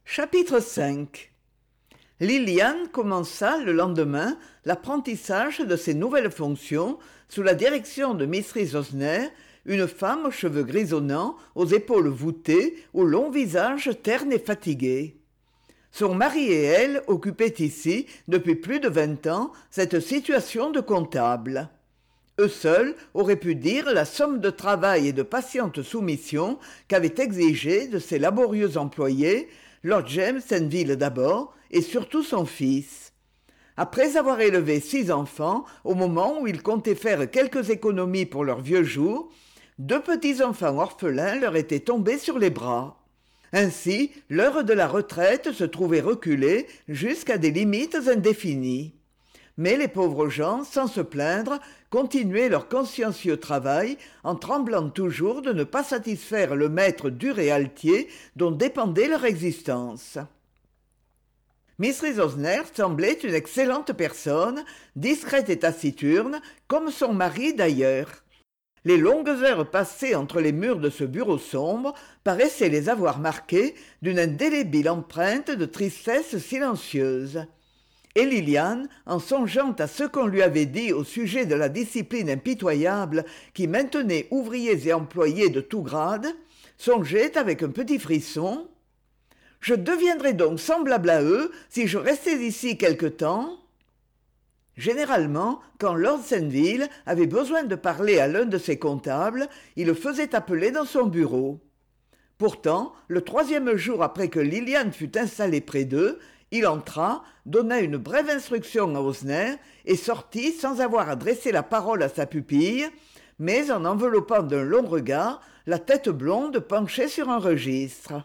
Chapitre 5. Lilian commença le lendemain l'apprentissage de ses nouvelles fonctions sous la direction de Mrs. Osner, une femme aux cheveux grisonnants, aux épaules voûtées, au long visage terne et fatigué. Son mari et elle occupaient ici, depuis plus de 20 ans, cette situation de comptable. Eux seuls auraient pu dire la somme de travail et de patiente soumission qu'avait exigée de ses laborieux employés Lord James Saintville d'abord, et surtout son fils. Après avoir élevé 6 enfants, au moment où ils comptaient faire quelques économies pour leurs vieux jours, 2 petits-enfants orphelins leur étaient tombés sur les bras. Ainsi, l'heure de la retraite se trouvait reculée jusqu'à des limites indéfinies. Mais les pauvres gens, sans se plaindre, continuaient leur consciencieux travail en tremblant toujours de ne pas satisfaire le maître dur et altier dont dépendait leur existence. Mrs. Osner semblait une excellente personne, discrète et taciturne, comme son mari d'ailleurs. Les longues heures passées entre les murs de ce bureau sombre paraissaient les avoir marquées d'une indélébile empreinte de tristesse silencieuse. Et Lilian, en songeant à ce qu'on lui avait dit au sujet de la discipline impitoyable qui maintenait ouvriers et employés de tout grade, songeait avec un petit frisson « Je deviendrais donc semblable à eux si je restais ici quelque temps ?» Généralement, quand Lord Saintville avait besoin de parler à l'un de ses comptables, il le faisait appeler dans son bureau. Pourtant, le 3e jour après que Lilian fut installée près d'eux, il entra, donna une brève instruction à Osner et sortit sans avoir adressé la parole à sa pupille, mais en enveloppant d'un long regard la tête blonde penchée sur un registre.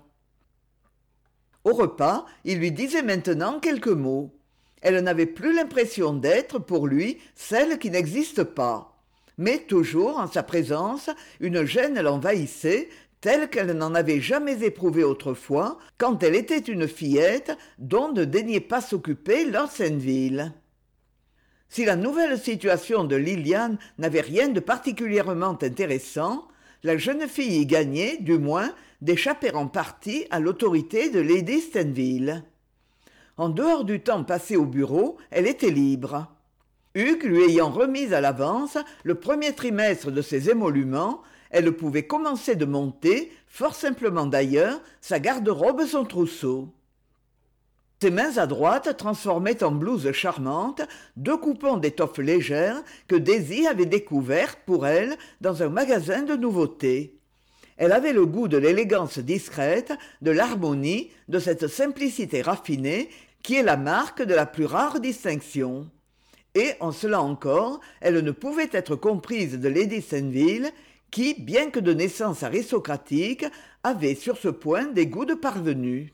Au repas, il lui disait maintenant quelques mots. Elle n'avait plus l'impression d'être, pour lui, celle qui n'existe pas. Mais toujours, en sa présence, une gêne l'envahissait, telle qu'elle n'en avait jamais éprouvé autrefois, quand elle était une fillette dont ne daignait pas s'occuper Lord Saintville. Si la nouvelle situation de Lilian n'avait rien de particulièrement intéressant, la jeune fille y gagnait, du moins, d'échapper en partie à l'autorité de Lady Stainville. En dehors du temps passé au bureau, elle était libre. Hugues lui ayant remis à l'avance le premier trimestre de ses émoluments, elle pouvait commencer de monter, fort simplement d'ailleurs, sa garde-robe et son trousseau. Ses mains à droite transformaient en blouse charmante 2 coupons d'étoffe légère que Daisy avait découvertes pour elle dans un magasin de nouveautés. Elle avait le goût de l'élégance discrète, de l'harmonie, de cette simplicité raffinée qui est la marque de la plus rare distinction. Et, en cela encore, elle ne pouvait être comprise de Lady Saintville, qui, bien que de naissance aristocratique, avait sur ce point des goûts de parvenue.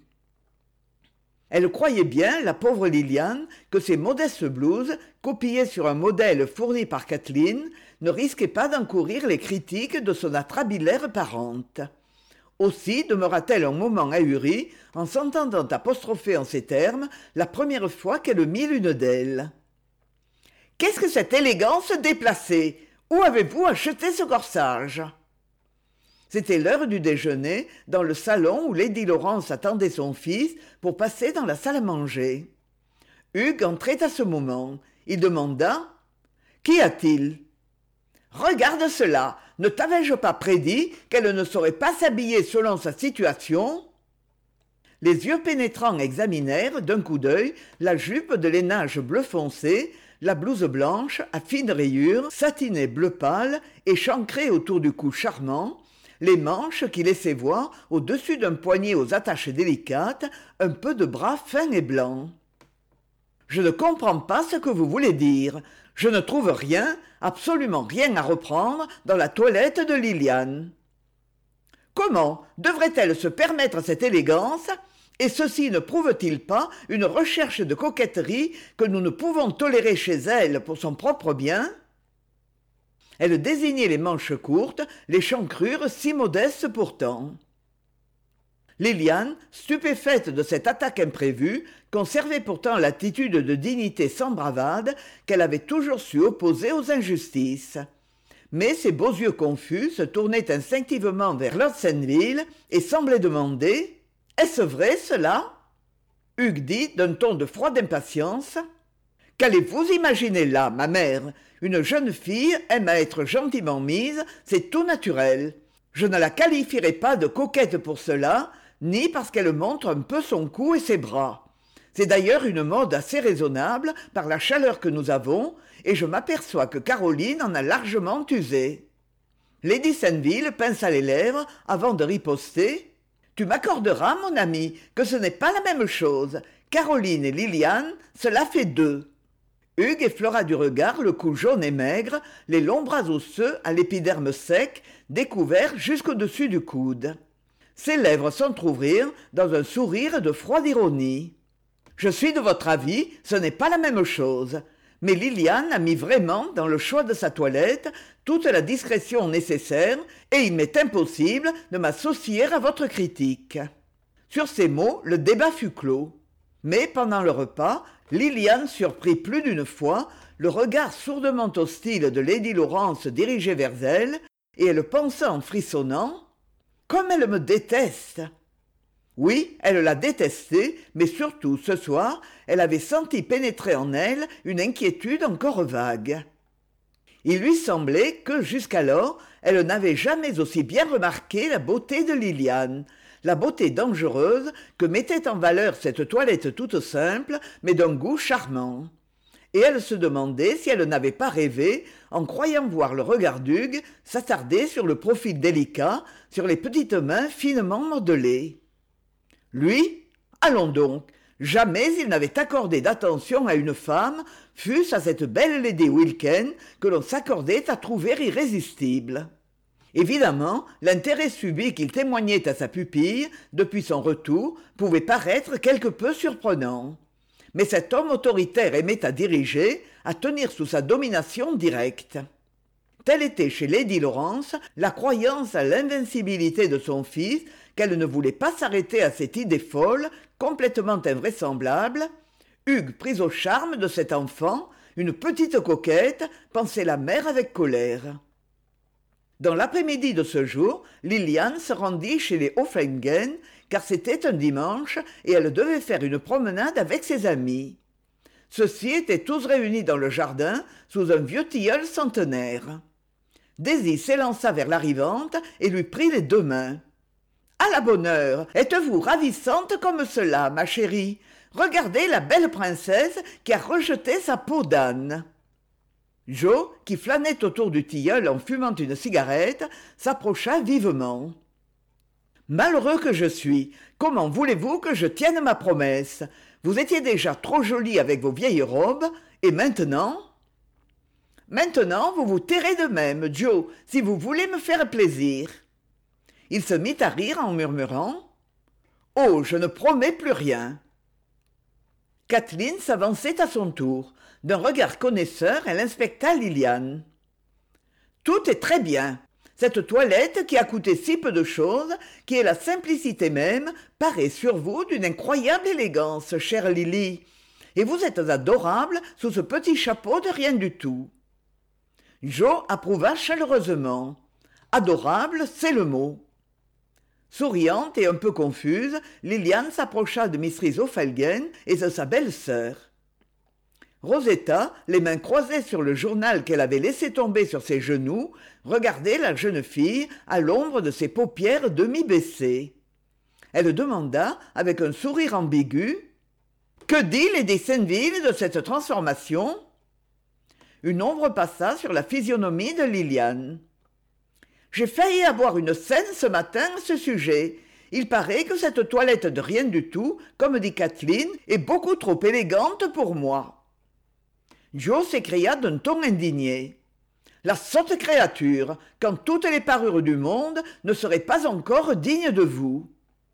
Elle croyait bien, la pauvre Lilian, que ces modestes blouses, copiées sur un modèle fourni par Kathleen, ne risquaient pas d'encourir les critiques de son atrabilaire parente. Aussi demeura-t-elle un moment ahurie en s'entendant apostropher en ces termes la première fois qu'elle mit l'une d'elles. « Qu'est-ce que cette élégance déplacée ? Où avez-vous acheté ce corsage ?» C'était l'heure du déjeuner, dans le salon où Lady Laurence attendait son fils pour passer dans la salle à manger. Hugues entrait à ce moment. Il demanda « Qu'y a-t-il ?»« Regarde cela, ne t'avais-je pas prédit qu'elle ne saurait pas s'habiller selon sa situation ?» Les yeux pénétrants examinèrent, d'un coup d'œil, la jupe de lainage bleu foncé, la blouse blanche à fines rayures, satinée bleu pâle, échancrée autour du cou charmant, les manches qui laissaient voir, au-dessus d'un poignet aux attaches délicates, un peu de bras fin et blanc. « Je ne comprends pas ce que vous voulez dire. Je ne trouve rien, absolument rien à reprendre dans la toilette de Lilian. Comment devrait-elle se permettre cette élégance ? Et ceci ne prouve-t-il pas une recherche de coquetterie que nous ne pouvons tolérer chez elle pour son propre bien ?» Elle désignait les manches courtes, l'échancrure si modeste pourtant. Lilian, stupéfaite de cette attaque imprévue, conservait pourtant l'attitude de dignité sans bravade qu'elle avait toujours su opposer aux injustices. Mais ses beaux yeux confus se tournaient instinctivement vers Lord Saintville et semblaient demander « Est-ce vrai cela ?» Hugues dit d'un ton de froide impatience. « Qu'allez-vous imaginer là, ma mère? Une jeune fille aime à être gentiment mise, c'est tout naturel. Je ne la qualifierai pas de coquette pour cela, ni parce qu'elle montre un peu son cou et ses bras. C'est d'ailleurs une mode assez raisonnable par la chaleur que nous avons, et je m'aperçois que Caroline en a largement usé. » Lady Sainville pinça les lèvres avant de riposter. « Tu m'accorderas, mon ami, que ce n'est pas la même chose. Caroline et Liliane, cela fait deux. » Hugues effleura du regard le cou jaune et maigre, les longs bras osseux à l'épiderme sec, découverts jusqu'au-dessus du coude. Ses lèvres s'entr'ouvrirent dans un sourire de froide ironie. « Je suis de votre avis, ce n'est pas la même chose. Mais Liliane a mis vraiment, dans le choix de sa toilette, toute la discrétion nécessaire, et il m'est impossible de m'associer à votre critique. » Sur ces mots, le débat fut clos. Mais pendant le repas, Liliane surprit plus d'une fois le regard sourdement hostile de lady Laurence dirigé vers elle, et elle pensa en frissonnant « Comme elle me déteste !» Oui, elle la détestait, mais surtout, ce soir, elle avait senti pénétrer en elle une inquiétude encore vague. Il lui semblait que, jusqu'alors, elle n'avait jamais aussi bien remarqué la beauté de Liliane, la beauté dangereuse que mettait en valeur cette toilette toute simple, mais d'un goût charmant. Et elle se demandait si elle n'avait pas rêvé, en croyant voir le regard d'Hugues s'attarder sur le profil délicat, sur les petites mains finement modelées. Lui, allons donc, jamais il n'avait accordé d'attention à une femme, fût-ce à cette belle lady Wilken que l'on s'accordait à trouver irrésistible. Évidemment, l'intérêt subit qu'il témoignait à sa pupille, depuis son retour, pouvait paraître quelque peu surprenant. Mais cet homme autoritaire aimait à diriger, à tenir sous sa domination directe. Telle était chez lady Laurence la croyance à l'invincibilité de son fils, qu'elle ne voulait pas s'arrêter à cette idée folle, complètement invraisemblable. Hugues pris au charme de cet enfant, une petite coquette, pensait la mère avec colère. Dans l'après-midi de ce jour, Liliane se rendit chez les Offengen, car c'était un dimanche et elle devait faire une promenade avec ses amis. Ceux-ci étaient tous réunis dans le jardin sous un vieux tilleul centenaire. Daisy s'élança vers l'arrivante et lui prit les deux mains. « À la bonne heure, êtes-vous ravissante comme cela, ma chérie? Regardez la belle princesse qui a rejeté sa peau d'âne. » Joe, qui flânait autour du tilleul en fumant une cigarette, s'approcha vivement. « Malheureux que je suis, comment voulez-vous que je tienne ma promesse? Vous étiez déjà trop jolie avec vos vieilles robes, et maintenant... » « Maintenant, vous vous tairez de même, Joe, si vous voulez me faire plaisir. » Il se mit à rire en murmurant « Oh, je ne promets plus rien. » Kathleen s'avançait à son tour. D'un regard connaisseur, elle inspecta Liliane. « Tout est très bien. Cette toilette qui a coûté si peu de chose, qui est la simplicité même, paraît sur vous d'une incroyable élégance, chère Lily. Et vous êtes adorable sous ce petit chapeau de rien du tout. » Joe approuva chaleureusement. Adorable, c'est le mot. Souriante et un peu confuse, Liliane s'approcha de Mrs. O'Felgen et de sa belle-sœur. Rosetta, les mains croisées sur le journal qu'elle avait laissé tomber sur ses genoux, regardait la jeune fille à l'ombre de ses paupières demi-baissées. Elle demanda, avec un sourire ambigu, « Que dit lady Sainville de cette transformation ?» Une ombre passa sur la physionomie de Liliane. « J'ai failli avoir une scène ce matin à ce sujet. Il paraît que cette toilette de rien du tout, comme dit Kathleen, est beaucoup trop élégante pour moi. » Joe s'écria d'un ton indigné. « La sotte créature, quand toutes les parures du monde ne seraient pas encore dignes de vous. »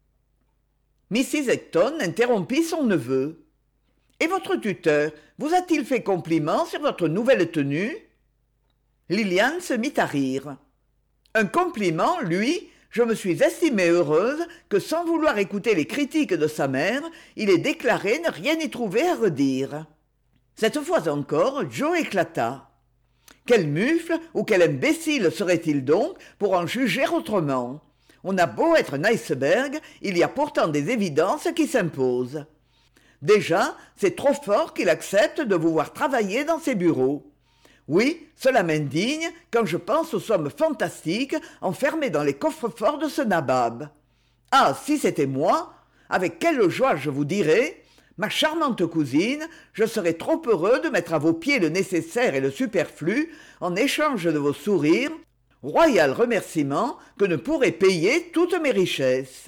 Mrs. Ecton interrompit son neveu. « Et votre tuteur vous a-t-il fait compliment sur votre nouvelle tenue ?» Liliane se mit à rire. « Un compliment, lui, je me suis estimée heureuse que, sans vouloir écouter les critiques de sa mère, il ait déclaré ne rien y trouver à redire. » Cette fois encore, Joe éclata. Quel mufle ou quel imbécile serait-il donc pour en juger autrement? On a beau être un iceberg, il y a pourtant des évidences qui s'imposent. Déjà, c'est trop fort qu'il accepte de vous voir travailler dans ses bureaux. Oui, cela m'indigne quand je pense aux sommes fantastiques enfermées dans les coffres-forts de ce nabab. Ah, si c'était moi, avec quelle joie je vous dirais, ma charmante cousine, je serais trop heureux de mettre à vos pieds le nécessaire et le superflu en échange de vos sourires, royal remerciement que ne pourraient payer toutes mes richesses.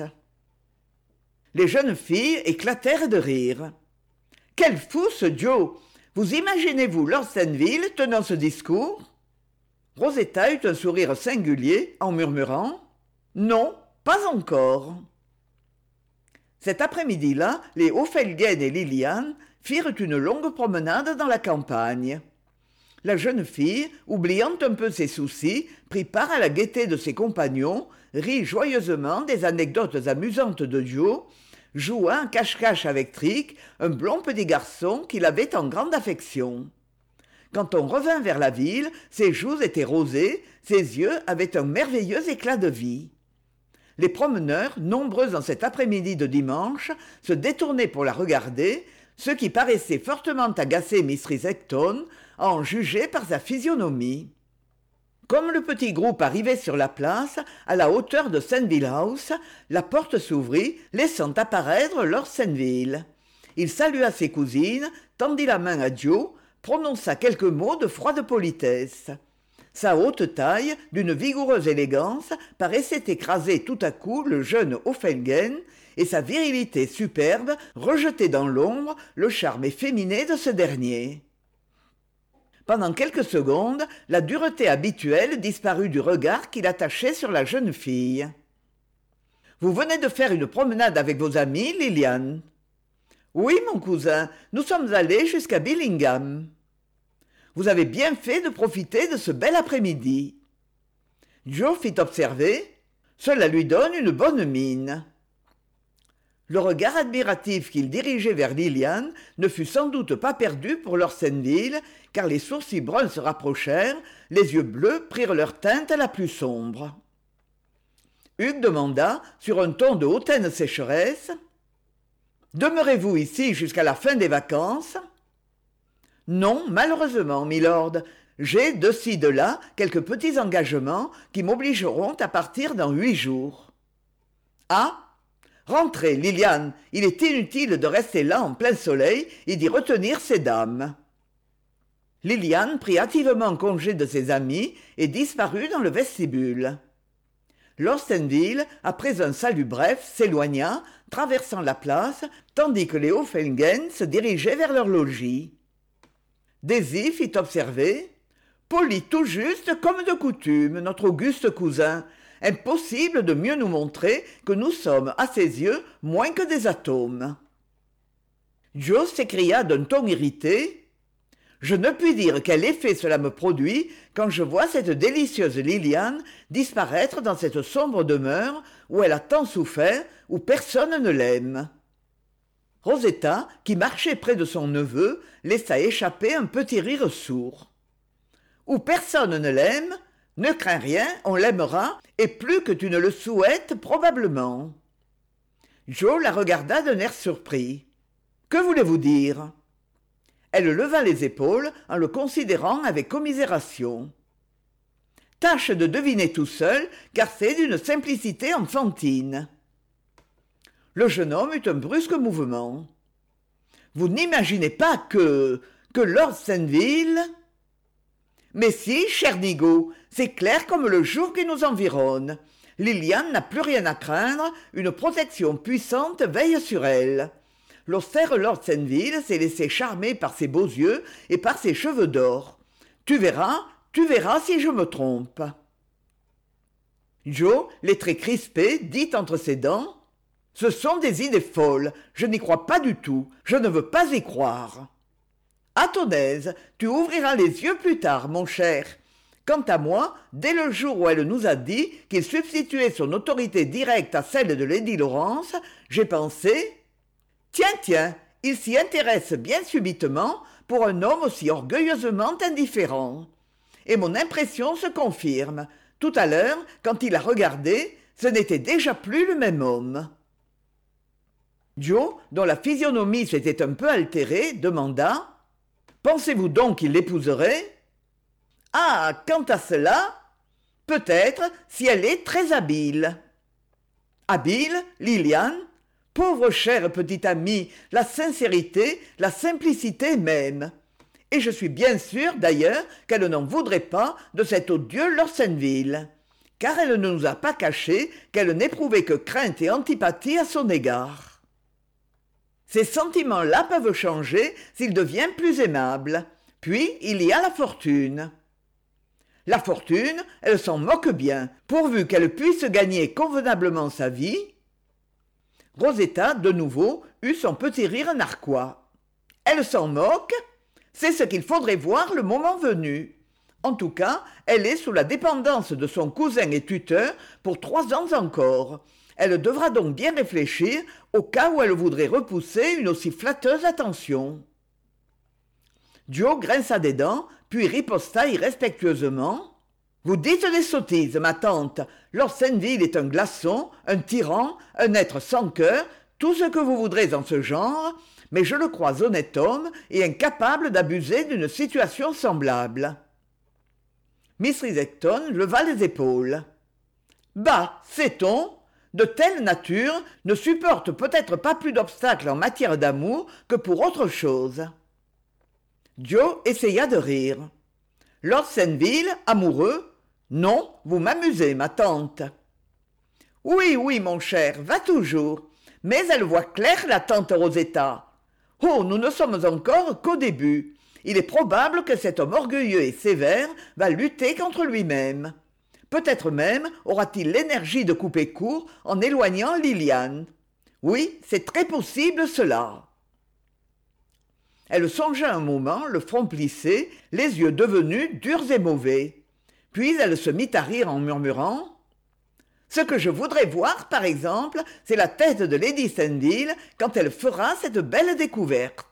Les jeunes filles éclatèrent de rire. « Quel fou ce Joe ! Vous imaginez-vous Lord Stanville tenant ce discours ?» Rosetta eut un sourire singulier en murmurant « Non, pas encore. » Cet après-midi-là, les Ophelguen et Lilian firent une longue promenade dans la campagne. La jeune fille, oubliant un peu ses soucis, prit part à la gaieté de ses compagnons, rit joyeusement des anecdotes amusantes de Joe, joua un cache-cache avec Trick, un blond petit garçon qu'il avait en grande affection. Quand on revint vers la ville, ses joues étaient rosées, ses yeux avaient un merveilleux éclat de vie. Les promeneurs, nombreux en cet après-midi de dimanche, se détournaient pour la regarder, ce qui paraissait fortement agacer Mistress Ecton, à en juger par sa physionomie. Comme le petit groupe arrivait sur la place, à la hauteur de Saintville House, la porte s'ouvrit, laissant apparaître Lord Saintville. Il salua ses cousines, tendit la main à Joe, prononça quelques mots de froide politesse. Sa haute taille, d'une vigoureuse élégance, paraissait écraser tout à coup le jeune Ophelguen, et sa virilité superbe rejetait dans l'ombre le charme efféminé de ce dernier. Pendant quelques secondes, la dureté habituelle disparut du regard qu'il attachait sur la jeune fille. « Vous venez de faire une promenade avec vos amis, Lilian ?»« Oui, mon cousin, nous sommes allés jusqu'à Billingham. »« Vous avez bien fait de profiter de ce bel après-midi. » Joe fit observer. « Cela lui donne une bonne mine. » Le regard admiratif qu'il dirigeait vers Lilian ne fut sans doute pas perdu pour Lord Saintville, car les sourcils bruns se rapprochèrent, les yeux bleus prirent leur teinte la plus sombre. Hugues demanda, sur un ton de hautaine sécheresse, « Demeurez-vous ici jusqu'à la fin des vacances ?»« Non, malheureusement, milord. J'ai, de ci, de là, quelques petits engagements qui m'obligeront à partir dans 8 jours. »« Ah ! Rentrez, Lilian, il est inutile de rester là en plein soleil et d'y retenir ces dames. » Lilian prit hâtivement congé de ses amis et disparut dans le vestibule. Lord Stanville, après un salut bref, s'éloigna, traversant la place, tandis que les Ophelguen se dirigeaient vers leur logis. Daisy fit observer « Poli tout juste comme de coutume, notre auguste cousin. Impossible de mieux nous montrer que nous sommes, à ses yeux, moins que des atomes. » Joe s'écria d'un ton irrité. « Je ne puis dire quel effet cela me produit quand je vois cette délicieuse Lilian disparaître dans cette sombre demeure où elle a tant souffert, où personne ne l'aime. » Rosetta, qui marchait près de son neveu, laissa échapper un petit rire sourd. « Où personne ne l'aime ? Ne crains rien, on l'aimera, et plus que tu ne le souhaites probablement. » Joe la regarda d'un air surpris. « Que voulez-vous dire ?» Elle leva les épaules en le considérant avec commisération. « Tâche de deviner tout seul, car c'est d'une simplicité enfantine. » Le jeune homme eut un brusque mouvement. « Vous n'imaginez pas que Lord Saintville... » « Mais si, cher Nigaud, c'est clair comme le jour qui nous environne. Lilian n'a plus rien à craindre, une protection puissante veille sur elle. L'austère Lord Saintville s'est laissé charmer par ses beaux yeux et par ses cheveux d'or. Tu verras si je me trompe. » Joe, les traits crispés, dit entre ses dents « Ce sont des idées folles, je n'y crois pas du tout, je ne veux pas y croire. » À ton aise, tu ouvriras les yeux plus tard, mon cher. Quant à moi, dès le jour où elle nous a dit qu'il substituait son autorité directe à celle de Lady Laurence, j'ai pensé... Tiens, il s'y intéresse bien subitement pour un homme aussi orgueilleusement indifférent. Et mon impression se confirme. Tout à l'heure, quand il a regardé, ce n'était déjà plus le même homme. Joe, dont la physionomie s'était un peu altérée, demanda « Pensez-vous donc qu'il l'épouserait ?»« Ah, quant à cela, peut-être si elle est très habile. » Habile, Lilian? Pauvre chère petite amie, la sincérité, la simplicité même. Et je suis bien sûr, d'ailleurs, qu'elle n'en voudrait pas de cet odieux Lorsenville, car elle ne nous a pas caché qu'elle n'éprouvait que crainte et antipathie à son égard. Ces sentiments-là peuvent changer s'il devient plus aimable. Puis il y a la fortune. La fortune, elle s'en moque bien, pourvu qu'elle puisse gagner convenablement sa vie. Rosetta, de nouveau, eut son petit rire narquois. Elle s'en moque? C'est ce qu'il faudrait voir le moment venu. En tout cas, elle est sous la dépendance de son cousin et tuteur pour 3 ans encore. Elle devra donc bien réfléchir au cas où elle voudrait repousser une aussi flatteuse attention. Joe grinça des dents, puis riposta irrespectueusement. « Vous dites des sottises, ma tante. Lorsenville est un glaçon, un tyran, un être sans cœur, tout ce que vous voudrez en ce genre, mais je le crois honnête homme et incapable d'abuser d'une situation semblable. » Miss Rizzington leva les épaules. « Bah, sait-on ? De telle nature ne supporte peut-être pas plus d'obstacles en matière d'amour que pour autre chose. » Joe essaya de rire. « Lorsenville, amoureux ? Non, vous m'amusez, ma tante. »« Oui, oui, mon cher, va toujours. Mais elle voit clair, la tante Rosetta. Oh, nous ne sommes encore qu'au début. Il est probable que cet homme orgueilleux et sévère va lutter contre lui-même. Peut-être même aura-t-il l'énergie de couper court en éloignant Lilian. Oui, c'est très possible cela. » Elle songea un moment, le front plissé, les yeux devenus durs et mauvais. Puis elle se mit à rire en murmurant « Ce que je voudrais voir, par exemple, c'est la tête de Lady Sandil quand elle fera cette belle découverte. »